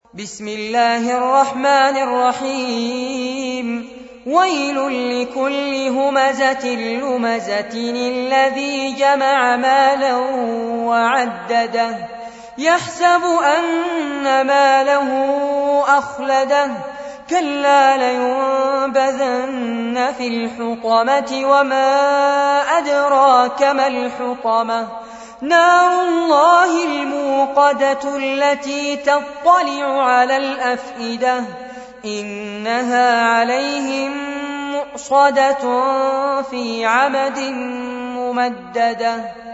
بسم الله الرحمن الرحيم ويل لكل همزة لمزة الذي جمع مالا وعدده يحسب أن ماله أخلده كلا لينبذن في الحطمة وما أدراك ما الحطمة نار الله الموقدة التي تطلع على الأفئدة إنها عليهم مؤصدة في عمد ممددة.